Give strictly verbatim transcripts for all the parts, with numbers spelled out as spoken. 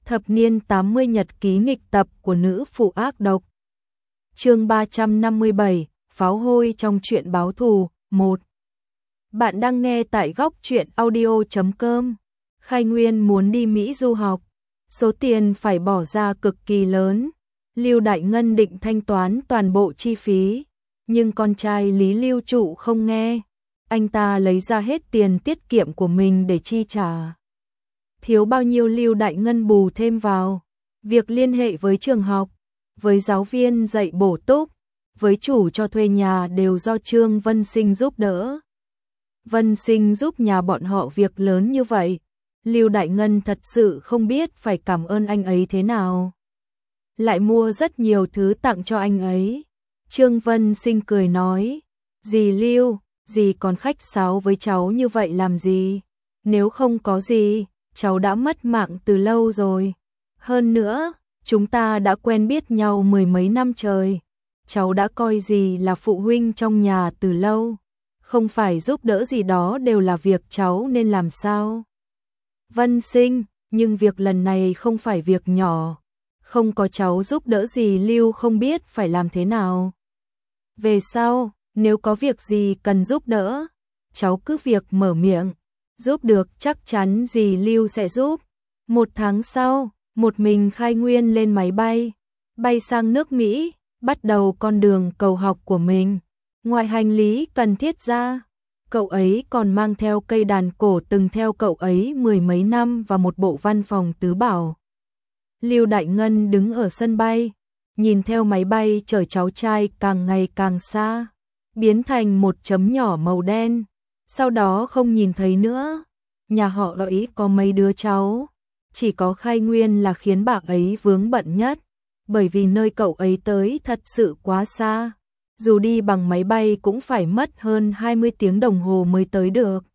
Thập niên tám mươi nhật ký nghịch tập của nữ phụ ác độc. Chương ba trăm năm mươi bảy, pháo hôi trong truyện báo thù, một. Bạn đang nghe tại góc truyện audio chấm com. Khai Nguyên muốn đi Mỹ du học, số tiền phải bỏ ra cực kỳ lớn. Lưu Đại Ngân định thanh toán toàn bộ chi phí, nhưng con trai Lý Lưu Trụ không nghe. Anh ta lấy ra hết tiền tiết kiệm của mình để chi trả. Thiếu bao nhiêu Lưu Đại Ngân bù thêm vào. Việc liên hệ với trường học, với giáo viên dạy bổ túc, với chủ cho thuê nhà đều do Trương Vân Sinh giúp đỡ. Vân Sinh giúp nhà bọn họ việc lớn như vậy, Lưu Đại Ngân thật sự không biết phải cảm ơn anh ấy thế nào. Lại mua rất nhiều thứ tặng cho anh ấy. Trương Vân Sinh cười nói, dì Lưu, dì còn khách sáo với cháu như vậy làm gì? Nếu không có gì, cháu đã mất mạng từ lâu rồi. Hơn nữa, chúng ta đã quen biết nhau mười mấy năm trời. Cháu đã coi dì là phụ huynh trong nhà từ lâu. Không phải giúp đỡ gì đó đều là việc cháu nên làm sao? Vân Sinh, nhưng việc lần này không phải việc nhỏ. Không có cháu giúp đỡ gì Lưu không biết phải làm thế nào. Về sau, nếu có việc gì cần giúp đỡ, cháu cứ việc mở miệng. Giúp được chắc chắn dì Lưu sẽ giúp. Một tháng sau, một mình Khai Nguyên lên máy bay, bay sang nước Mỹ, bắt đầu con đường cầu học của mình. Ngoài hành lý cần thiết ra, cậu ấy còn mang theo cây đàn cổ từng theo cậu ấy mười mấy năm và một bộ văn phòng tứ bảo. Lưu Đại Ngân đứng ở sân bay, nhìn theo máy bay chở cháu trai càng ngày càng xa, biến thành một chấm nhỏ màu đen. Sau đó không nhìn thấy nữa. Nhà họ ấy có mấy đứa cháu, chỉ có Khai Nguyên là khiến bà ấy vướng bận nhất, bởi vì nơi cậu ấy tới thật sự quá xa. Dù đi bằng máy bay cũng phải mất hơn hai mươi tiếng đồng hồ mới tới được.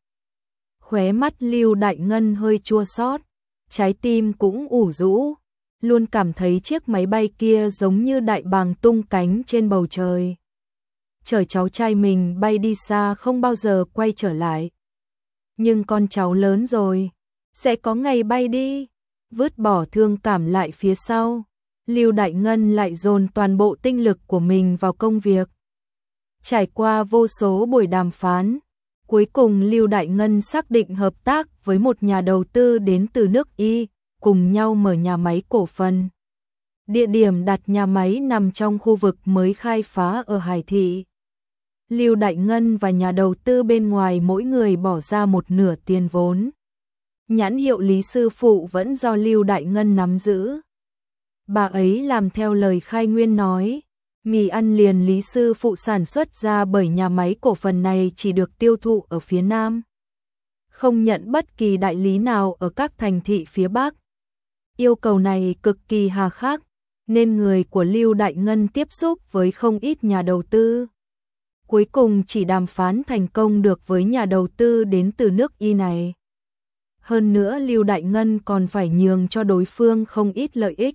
Khóe mắt Lưu Đại Ngân hơi chua xót, trái tim cũng ủ rũ, luôn cảm thấy chiếc máy bay kia giống như đại bàng tung cánh trên bầu trời. Chở cháu trai mình bay đi xa không bao giờ quay trở lại. Nhưng con cháu lớn rồi, sẽ có ngày bay đi. Vứt bỏ thương cảm lại phía sau, Lưu Đại Ngân lại dồn toàn bộ tinh lực của mình vào công việc. Trải qua vô số buổi đàm phán, cuối cùng Lưu Đại Ngân xác định hợp tác với một nhà đầu tư đến từ nước Y, cùng nhau mở nhà máy cổ phần. Địa điểm đặt nhà máy nằm trong khu vực mới khai phá ở Hải Thị. Lưu Đại Ngân và nhà đầu tư bên ngoài mỗi người bỏ ra một nửa tiền vốn. Nhãn hiệu Lý Sư Phụ vẫn do Lưu Đại Ngân nắm giữ. Bà ấy làm theo lời Khai Nguyên nói, mì ăn liền Lý Sư Phụ sản xuất ra bởi nhà máy cổ phần này chỉ được tiêu thụ ở phía Nam. Không nhận bất kỳ đại lý nào ở các thành thị phía Bắc. Yêu cầu này cực kỳ hà khắc, nên người của Lưu Đại Ngân tiếp xúc với không ít nhà đầu tư. Cuối cùng chỉ đàm phán thành công được với nhà đầu tư đến từ nước Y này. Hơn nữa Lưu Đại Ngân còn phải nhường cho đối phương không ít lợi ích.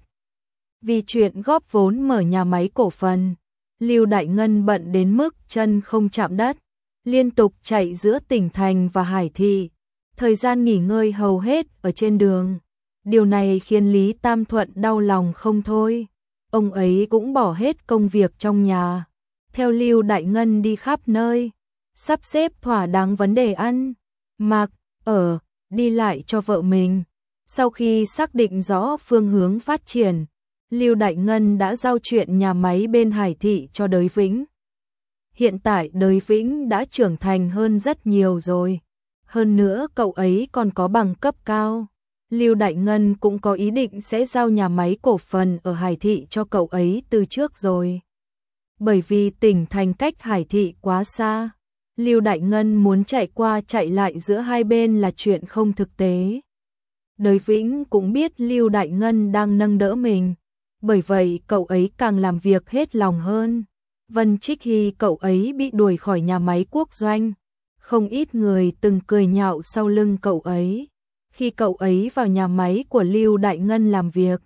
Vì chuyện góp vốn mở nhà máy cổ phần, Lưu Đại Ngân bận đến mức chân không chạm đất, liên tục chạy giữa tỉnh thành và Hải Thị, thời gian nghỉ ngơi hầu hết ở trên đường. Điều này khiến Lý Tam Thuận đau lòng không thôi. Ông ấy cũng bỏ hết công việc trong nhà, theo Lưu Đại Ngân đi khắp nơi, sắp xếp thỏa đáng vấn đề ăn, mặc, ở, đi lại cho vợ mình. Sau khi xác định rõ phương hướng phát triển, Lưu Đại Ngân đã giao chuyện nhà máy bên Hải Thị cho Đới Vĩnh. Hiện tại Đới Vĩnh đã trưởng thành hơn rất nhiều rồi. Hơn nữa cậu ấy còn có bằng cấp cao. Lưu Đại Ngân cũng có ý định sẽ giao nhà máy cổ phần ở Hải Thị cho cậu ấy từ trước rồi. Bởi vì tỉnh thành cách Hải Thị quá xa, Lưu Đại Ngân muốn chạy qua chạy lại giữa hai bên là chuyện không thực tế. Đới Vĩnh cũng biết Lưu Đại Ngân đang nâng đỡ mình, bởi vậy cậu ấy càng làm việc hết lòng hơn. Vân Trích Hy cậu ấy bị đuổi khỏi nhà máy quốc doanh, không ít người từng cười nhạo sau lưng cậu ấy khi cậu ấy vào nhà máy của Lưu Đại Ngân làm việc.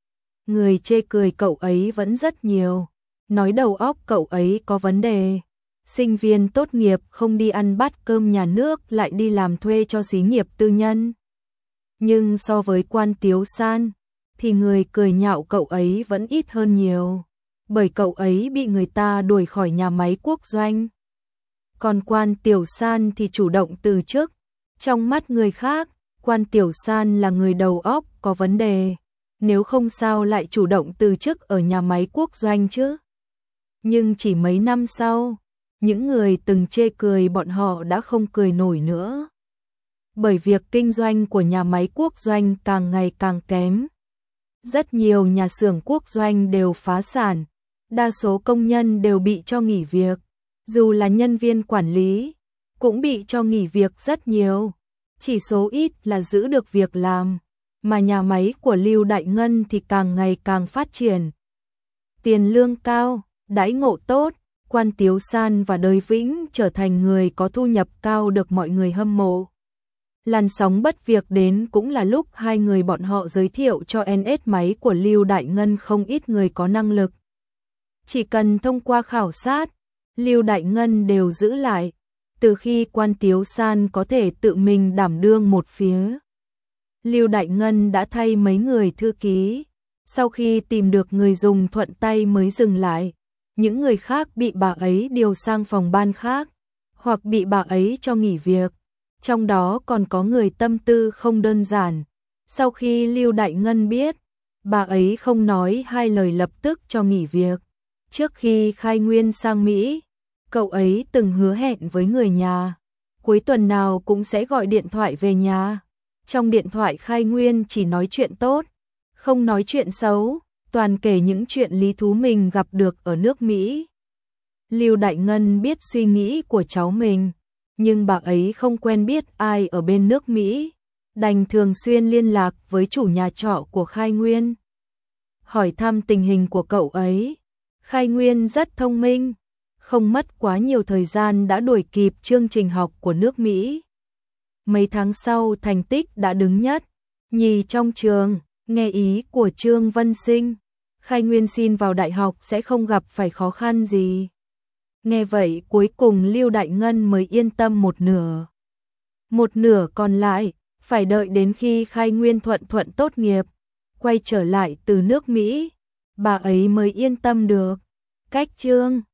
Người chê cười cậu ấy vẫn rất nhiều, nói đầu óc cậu ấy có vấn đề. Sinh viên tốt nghiệp không đi ăn bát cơm nhà nước lại đi làm thuê cho xí nghiệp tư nhân. Nhưng so với Quan Tiếu San, thì người cười nhạo cậu ấy vẫn ít hơn nhiều, bởi cậu ấy bị người ta đuổi khỏi nhà máy quốc doanh. Còn Quan Tiểu San thì chủ động từ chức. Trong mắt người khác, Quan Tiểu San là người đầu óc có vấn đề, nếu không sao lại chủ động từ chức ở nhà máy quốc doanh chứ. Nhưng chỉ mấy năm sau, những người từng chê cười bọn họ đã không cười nổi nữa. Bởi việc kinh doanh của nhà máy quốc doanh càng ngày càng kém. Rất nhiều nhà xưởng quốc doanh đều phá sản, đa số công nhân đều bị cho nghỉ việc, dù là nhân viên quản lý, cũng bị cho nghỉ việc rất nhiều. Chỉ số ít là giữ được việc làm, mà nhà máy của Lưu Đại Ngân thì càng ngày càng phát triển. Tiền lương cao, đãi ngộ tốt, Quan Tiếu San và Đới Vĩnh trở thành người có thu nhập cao được mọi người hâm mộ. Làn sóng bất việc đến cũng là lúc hai người bọn họ giới thiệu cho en ét máy của Lưu Đại Ngân không ít người có năng lực. Chỉ cần thông qua khảo sát, Lưu Đại Ngân đều giữ lại, từ khi Quan Tiếu San có thể tự mình đảm đương một phía. Lưu Đại Ngân đã thay mấy người thư ký, sau khi tìm được người dùng thuận tay mới dừng lại. Những người khác bị bà ấy điều sang phòng ban khác, hoặc bị bà ấy cho nghỉ việc. Trong đó còn có người tâm tư không đơn giản. Sau khi Lưu Đại Ngân biết, bà ấy không nói hai lời lập tức cho nghỉ việc. Trước khi khai nguyên sang Mỹ, cậu ấy từng hứa hẹn với người nhà, cuối tuần nào cũng sẽ gọi điện thoại về nhà. Trong điện thoại khai nguyên chỉ nói chuyện tốt, không nói chuyện xấu, toàn kể những chuyện lý thú mình gặp được ở nước Mỹ. Lưu Đại Ngân biết suy nghĩ của cháu mình, nhưng bà ấy không quen biết ai ở bên nước Mỹ, đành thường xuyên liên lạc với chủ nhà trọ của Khai Nguyên, hỏi thăm tình hình của cậu ấy. Khai Nguyên rất thông minh, không mất quá nhiều thời gian đã đuổi kịp chương trình học của nước Mỹ. Mấy tháng sau thành tích đã đứng nhất, nhì trong trường. Nghe ý của Trương Vân Sinh, Khai Nguyên xin vào đại học sẽ không gặp phải khó khăn gì. Nghe vậy cuối cùng Lưu Đại Ngân mới yên tâm một nửa. Một nửa còn lại, phải đợi đến khi Khai Nguyên thuận thuận tốt nghiệp, quay trở lại từ nước Mỹ, bà ấy mới yên tâm được. Cách Trương